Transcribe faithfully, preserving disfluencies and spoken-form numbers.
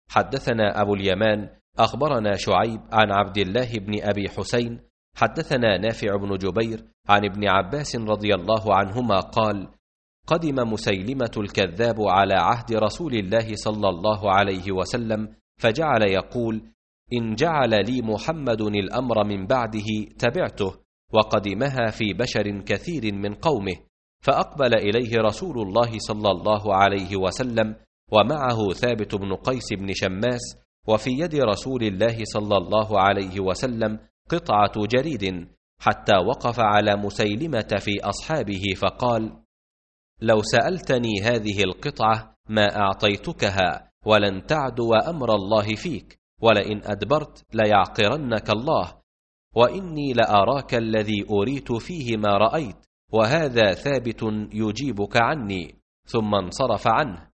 حدثنا أبو اليمان أخبرنا شعيب عن عبد الله بن أبي حسين حدثنا نافع بن جبير عن ابن عباس رضي الله عنهما قال: قدم مسيلمة الكذاب على عهد رسول الله صلى الله عليه وسلم فجعل يقول: إن جعل لي محمد الأمر من بعده تبعته، وقدمها في بشر كثير من قومه. فأقبل إليه رسول الله صلى الله عليه وسلم ومعه ثابت بن قيس بن شماس، وفي يد رسول الله صلى الله عليه وسلم قطعة جريد، حتى وقف على مسيلمة في أصحابه فقال: لو سألتني هذه القطعة ما أعطيتكها، ولن تعدو أمر الله فيك، ولئن أدبرت ليعقرنك الله، وإني لأراك الذي أريت فيه ما رأيت، وهذا ثابت يجيبك عني. ثم انصرف عنه.